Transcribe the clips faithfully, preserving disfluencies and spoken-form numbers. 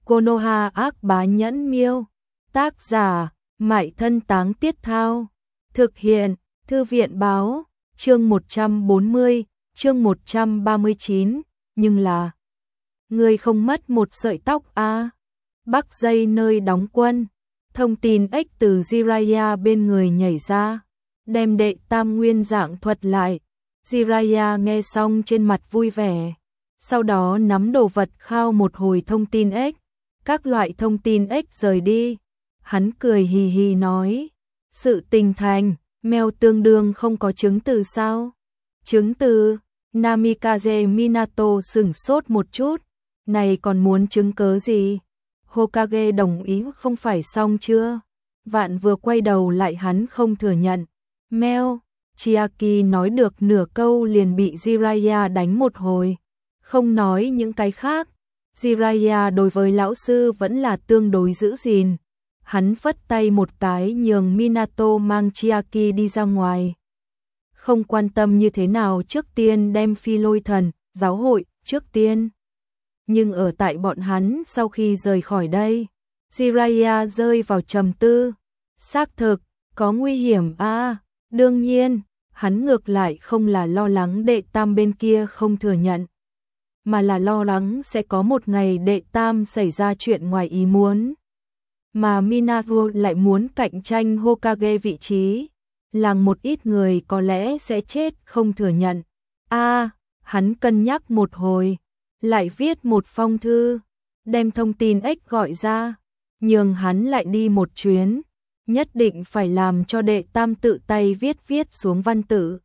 Konoha ác bá nhẫn miêu. Tác giả, Mại Thân Táng Tiết Thao. Thực hiện, Thư viện báo, chương một trăm bốn mươi, chương một trăm ba mươi chín, nhưng là người không mất một sợi tóc a. Bắc dây nơi đóng quân, thông tin ếch từ Jiraiya bên người nhảy ra, đem đệ tam nguyên dạng thuật lại. Jiraiya nghe xong trên mặt vui vẻ, sau đó nắm đồ vật khao một hồi thông tin ếch, các loại thông tin ếch rời đi. Hắn cười hì hì nói, sự tình thành, mèo tương đương không có chứng từ sao? Chứng từ? Namikaze Minato sửng sốt một chút, này còn muốn chứng cớ gì? Hokage đồng ý không phải xong chưa? Vạn vừa quay đầu lại hắn không thừa nhận. Mèo, Chiaki nói được nửa câu liền bị Jiraiya đánh một hồi. Không nói những cái khác, Jiraiya đối với lão sư vẫn là tương đối giữ gìn. Hắn phất tay một cái nhường Minato mang Chiaki đi ra ngoài. Không quan tâm như thế nào, trước tiên đem Phi Lôi Thần giáo hội trước tiên. Nhưng ở tại bọn hắn sau khi rời khỏi đây, Jiraiya rơi vào trầm tư. Xác thực, có nguy hiểm a. À, đương nhiên, hắn ngược lại không là lo lắng đệ tam bên kia không thừa nhận, mà là lo lắng sẽ có một ngày đệ tam xảy ra chuyện ngoài ý muốn. Mà Minato lại muốn cạnh tranh Hokage vị trí, làng một ít người có lẽ sẽ chết không thừa nhận. A, à, hắn cân nhắc một hồi, lại viết một phong thư, đem thông tin ếch gọi ra, nhường hắn lại đi một chuyến, nhất định phải làm cho đệ tam tự tay viết viết xuống văn tự.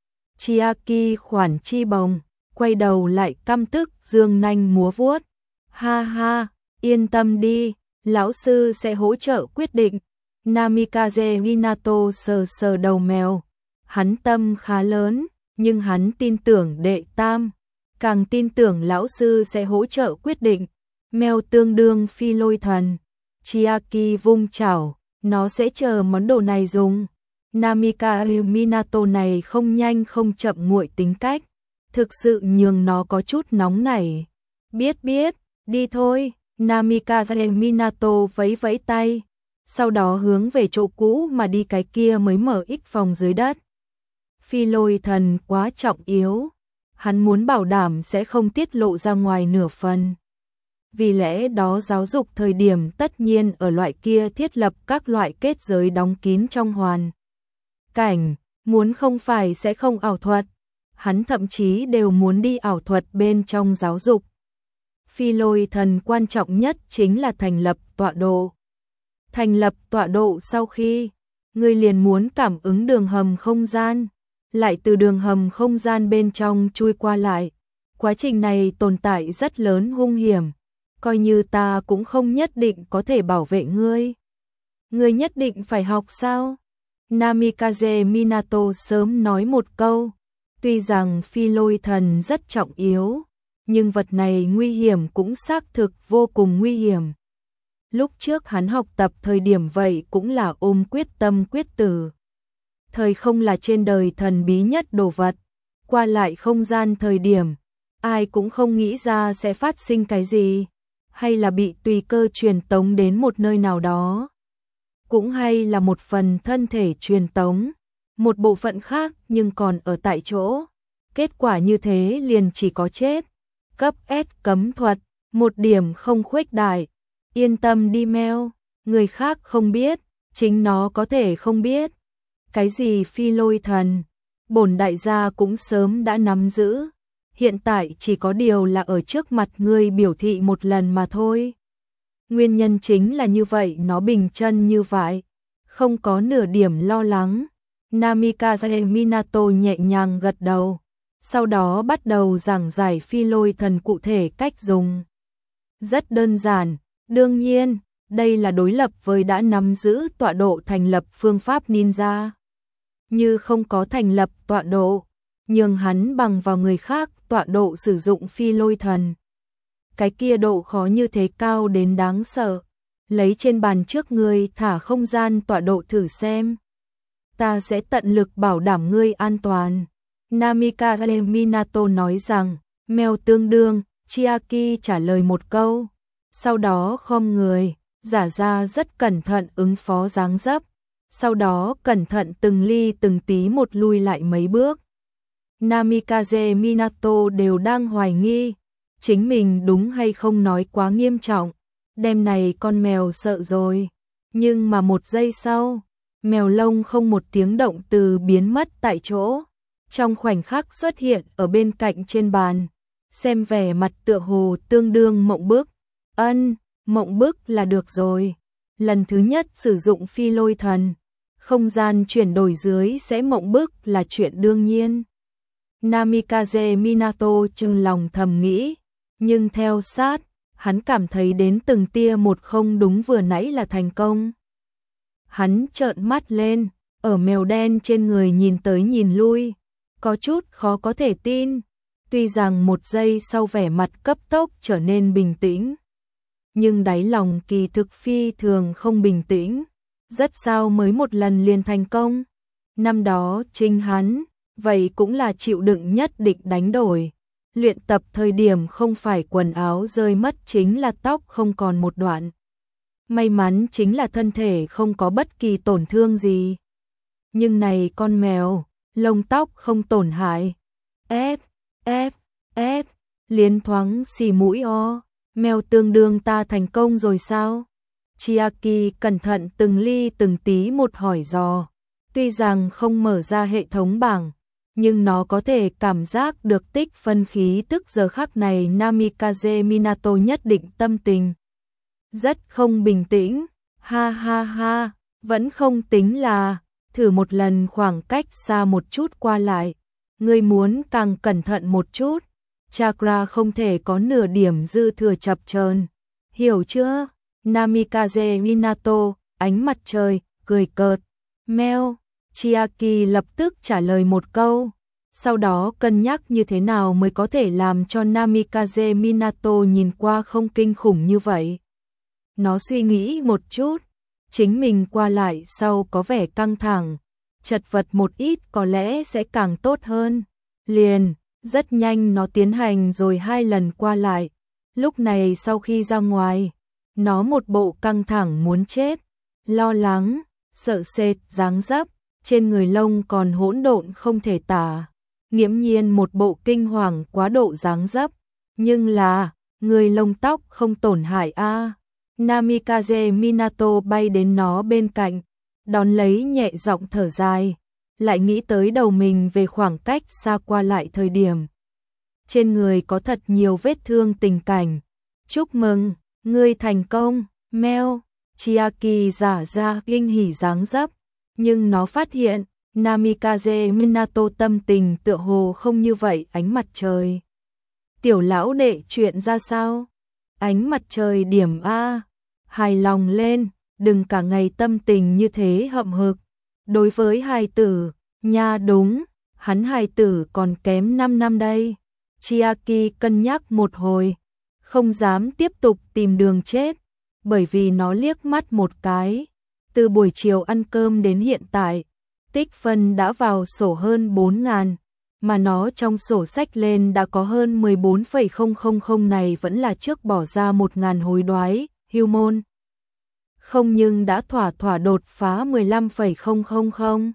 Chiaki khoản chi bồng, quay đầu lại căm tức dương nanh múa vuốt. Ha ha, yên tâm đi, lão sư sẽ hỗ trợ quyết định. Namikaze Minato sờ sờ đầu mèo, hắn tâm khá lớn, nhưng hắn tin tưởng đệ tam, càng tin tưởng lão sư sẽ hỗ trợ quyết định. Mèo tương đương Phi Lôi Thần, Chiaki vung chảo, nó sẽ chờ món đồ này dùng. Namikaze Minato này không nhanh không chậm nguội tính cách, thực sự nhường nó có chút nóng nảy. Biết biết, đi thôi. Namikaze Minato vẫy vẫy tay, sau đó hướng về chỗ cũ mà đi, cái kia mới mở ích phòng dưới đất. Phi Lôi Thần quá trọng yếu, hắn muốn bảo đảm sẽ không tiết lộ ra ngoài nửa phần. Vì lẽ đó giáo dục thời điểm tất nhiên ở loại kia thiết lập các loại kết giới đóng kín trong hoàn cảnh, muốn không phải sẽ không ảo thuật. Hắn thậm chí đều muốn đi ảo thuật bên trong giáo dục. Phi Lôi Thần quan trọng nhất chính là thành lập tọa độ. Thành lập tọa độ sau khi, người liền muốn cảm ứng đường hầm không gian, lại từ đường hầm không gian bên trong chui qua lại. Quá trình này tồn tại rất lớn hung hiểm, coi như ta cũng không nhất định có thể bảo vệ ngươi. Ngươi nhất định phải học sao? Namikaze Minato sớm nói một câu, tuy rằng Phi Lôi Thần rất trọng yếu, nhưng vật này nguy hiểm cũng xác thực vô cùng nguy hiểm. Lúc trước hắn học tập thời điểm vậy cũng là ôm quyết tâm quyết tử. Thời không là trên đời thần bí nhất đồ vật, qua lại không gian thời điểm, ai cũng không nghĩ ra sẽ phát sinh cái gì, hay là bị tùy cơ truyền tống đến một nơi nào đó, cũng hay là một phần thân thể truyền tống, một bộ phận khác nhưng còn ở tại chỗ. Kết quả như thế liền chỉ có chết. Cấp S cấm thuật, một điểm không khuếch đại. Yên tâm đi mèo, người khác không biết, chính nó có thể không biết. Cái gì Phi Lôi Thần, bổn đại gia cũng sớm đã nắm giữ. Hiện tại chỉ có điều là ở trước mặt ngươi biểu thị một lần mà thôi. Nguyên nhân chính là như vậy, nó bình chân như vậy, không có nửa điểm lo lắng. Namikaze Minato nhẹ nhàng gật đầu, sau đó bắt đầu giảng giải Phi Lôi Thần cụ thể cách dùng. Rất đơn giản, đương nhiên, đây là đối lập với đã nắm giữ tọa độ thành lập phương pháp ninja. Như không có thành lập tọa độ, nhường hắn bằng vào người khác tọa độ sử dụng Phi Lôi Thần. Cái kia độ khó như thế cao đến đáng sợ. Lấy trên bàn trước ngươi thả không gian tọa độ thử xem. Ta sẽ tận lực bảo đảm ngươi an toàn. Namikaze Minato nói rằng, mèo tương đương, Chiaki trả lời một câu. sau đó khom người, giả ra rất cẩn thận ứng phó dáng dấp, sau đó cẩn thận từng ly từng tí một lui lại mấy bước. Namikaze Minato đều đang hoài nghi, chính mình đúng hay không nói quá nghiêm trọng, đêm này con mèo sợ rồi, nhưng mà một giây sau, mèo lông không một tiếng động từ biến mất tại chỗ, trong khoảnh khắc xuất hiện ở bên cạnh trên bàn, xem vẻ mặt tựa hồ tương đương mộng bức. Ân, mộng bức là được rồi, lần thứ nhất sử dụng phi lôi thần, không gian chuyển đổi dưới sẽ mộng bức là chuyện đương nhiên. Namikaze Minato chừng lòng thầm nghĩ, nhưng theo sát, hắn cảm thấy đến từng tia một không đúng vừa nãy là thành công. Hắn trợn mắt lên, ở mèo đen trên người nhìn tới nhìn lui, có chút khó có thể tin, tuy rằng một giây sau vẻ mặt cấp tốc trở nên bình tĩnh. Nhưng đáy lòng kỳ thực phi thường không bình tĩnh, rất sao mới một lần liền thành công. Năm đó chính hắn, vậy cũng là chịu đựng nhất định đánh đổi. Luyện tập thời điểm không phải quần áo rơi mất chính là tóc không còn một đoạn. May mắn chính là thân thể không có bất kỳ tổn thương gì. Nhưng này con mèo, lông tóc không tổn hại. S, F, S, liến thoáng xì mũi o. Mèo tương đương ta thành công rồi sao? Chiaki cẩn thận từng ly từng tí một hỏi dò. Tuy rằng không mở ra hệ thống bảng, nhưng nó có thể cảm giác được tích phân khí tức giờ khắc này Namikaze Minato nhất định tâm tình. Rất không bình tĩnh, ha ha ha, vẫn không tính là, thử một lần khoảng cách xa một chút qua lại. Ngươi muốn càng cẩn thận một chút. Chakra không thể có nửa điểm dư thừa chập chờn, hiểu chưa? Namikaze Minato, ánh mặt trời, cười cợt. Meo, Chiaki lập tức trả lời một câu, sau đó cân nhắc như thế nào mới có thể làm cho Namikaze Minato nhìn qua không kinh khủng như vậy. Nó suy nghĩ một chút, chính mình qua lại sau có vẻ căng thẳng, chật vật một ít có lẽ sẽ càng tốt hơn. Liền, rất nhanh nó tiến hành rồi hai lần qua lại. Lúc này sau khi ra ngoài, nó một bộ căng thẳng muốn chết, lo lắng, sợ sệt dáng dấp, trên người lông còn hỗn độn không thể tả, nghiễm nhiên một bộ kinh hoàng quá độ dáng dấp, nhưng là, người lông tóc không tổn hại a. À. Namikaze Minato bay đến nó bên cạnh, đón lấy nhẹ giọng thở dài, lại nghĩ tới đầu mình về khoảng cách xa qua lại thời điểm. Trên người có thật nhiều vết thương tình cảnh. Chúc mừng, ngươi thành công, Meo. Chiaki giả ra kinh hỉ dáng dấp, nhưng nó phát hiện, Namikaze Minato tâm tình tựa hồ không như vậy. Ánh mặt trời. Tiểu lão đệ chuyện ra sao? Ánh mặt trời điểm A. Hài lòng lên, đừng cả ngày tâm tình như thế hậm hực. Đối với hài tử, nha đúng, hắn hài tử còn kém năm năm đây. Chiaki cân nhắc một hồi, không dám tiếp tục tìm đường chết, bởi vì nó liếc mắt một cái. Từ buổi chiều ăn cơm đến hiện tại, tích phân đã vào sổ hơn bốn ngàn, mà nó trong sổ sách lên đã có hơn mười bốn phẩy không không không này vẫn là trước bỏ ra một ngàn hối đoái, hưu môn. Không nhưng đã thỏa thỏa đột phá mười lăm phẩy không không không.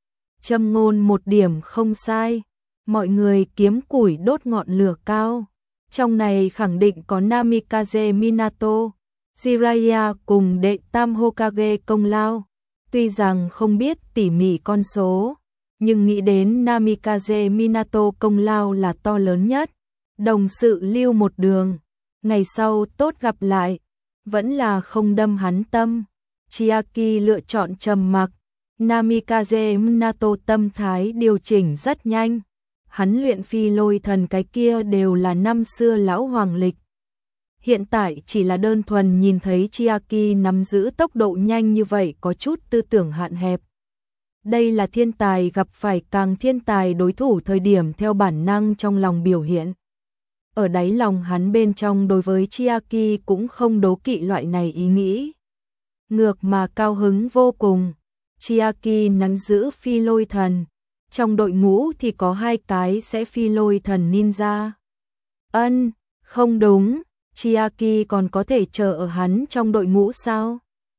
Châm ngôn một điểm không sai, mọi người kiếm củi đốt ngọn lửa cao. Trong này khẳng định có Namikaze Minato, Jiraiya cùng đệ tam Hokage công lao. Tuy rằng không biết tỉ mỉ con số, nhưng nghĩ đến Namikaze Minato công lao là to lớn nhất. Đồng sự lưu một đường, ngày sau tốt gặp lại, vẫn là không đâm hắn tâm. Chiaki lựa chọn trầm mặc, Namikaze Minato tâm thái điều chỉnh rất nhanh. Hắn luyện phi lôi thần cái kia đều là năm xưa lão hoàng lịch. Hiện tại chỉ là đơn thuần nhìn thấy Chiaki nắm giữ tốc độ nhanh như vậy có chút tư tưởng hạn hẹp. Đây là thiên tài gặp phải càng thiên tài đối thủ thời điểm theo bản năng trong lòng biểu hiện. Ở đáy lòng hắn bên trong đối với Chiaki cũng không đố kỵ loại này ý nghĩ. Ngược mà cao hứng vô cùng. Chiaki nắm giữ phi lôi thần. Trong đội ngũ thì có hai cái sẽ phi lôi thần ninja. Ân, không đúng. Chiaki còn có thể chờ ở hắn trong đội ngũ sao?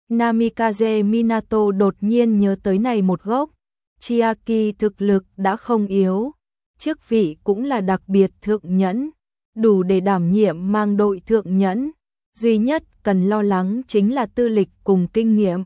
Namikaze Minato đột nhiên nhớ tới này một gốc. Chiaki thực lực đã không yếu, chức vị cũng là đặc biệt thượng nhẫn, đủ để đảm nhiệm mang đội thượng nhẫn. Duy nhất cần lo lắng chính là tư lịch cùng kinh nghiệm.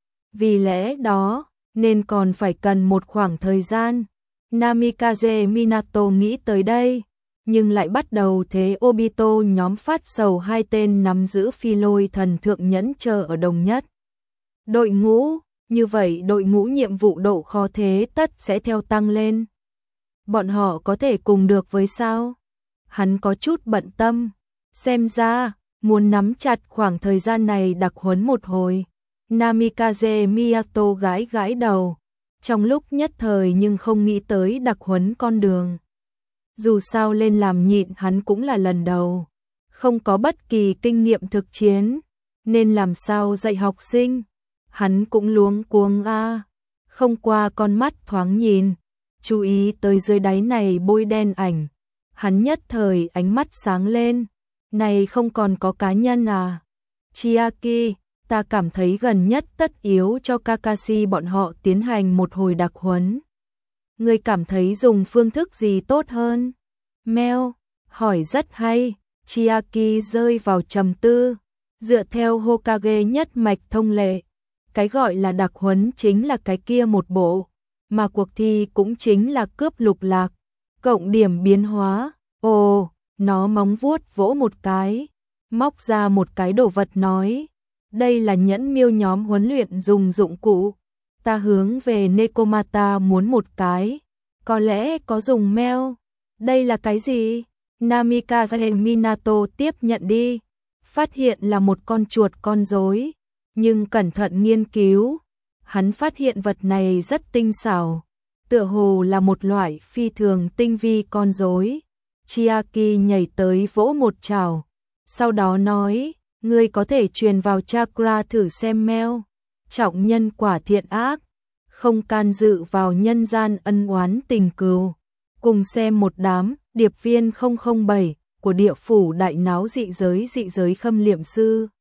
Vì lẽ đó, nên còn phải cần một khoảng thời gian. Namikaze Minato nghĩ tới đây, nhưng lại bắt đầu thế Obito nhóm phát sầu hai tên nắm giữ phi lôi thần thượng nhẫn chờ ở đồng nhất đội ngũ, như vậy đội ngũ nhiệm vụ độ khó thế tất sẽ theo tăng lên. Bọn họ có thể cùng được với sao? Hắn có chút bận tâm, xem ra muốn nắm chặt khoảng thời gian này đặc huấn một hồi. Namikaze Minato gãi gãi đầu, trong lúc nhất thời nhưng không nghĩ tới đặc huấn con đường. Dù sao lên làm nhịn hắn cũng là lần đầu, không có bất kỳ kinh nghiệm thực chiến, nên làm sao dạy học sinh. Hắn cũng luống cuống a, không qua con mắt thoáng nhìn, chú ý tới dưới đáy này bôi đen ảnh. Hắn nhất thời ánh mắt sáng lên, này không còn có cá nhân à? Chiaki, ta cảm thấy gần nhất tất yếu cho Kakashi bọn họ tiến hành một hồi đặc huấn. Ngươi cảm thấy dùng phương thức gì tốt hơn? Meo, hỏi rất hay. Chiaki rơi vào trầm tư, dựa theo Hokage nhất mạch thông lệ, cái gọi là đặc huấn chính là cái kia một bộ, mà cuộc thi cũng chính là cướp lục lạc, cộng điểm biến hóa. Ồ, nó móng vuốt vỗ một cái, móc ra một cái đồ vật nói, đây là nhẫn miêu nhóm huấn luyện dùng dụng cụ, ta hướng về Nekomata muốn một cái, có lẽ có dùng meo. Đây là cái gì? Namikaze Minato tiếp nhận đi, phát hiện là một con chuột con rối, nhưng cẩn thận nghiên cứu, hắn phát hiện vật này rất tinh xảo, tựa hồ là một loại phi thường tinh vi con rối. Chiaki nhảy tới vỗ một chảo, sau đó nói, ngươi có thể truyền vào chakra thử xem meo, trọng nhân quả thiện ác, không can dự vào nhân gian ân oán tình cừu. Cùng xem một đám điệp viên không không bảy của địa phủ đại náo dị giới dị giới khâm liệm sư.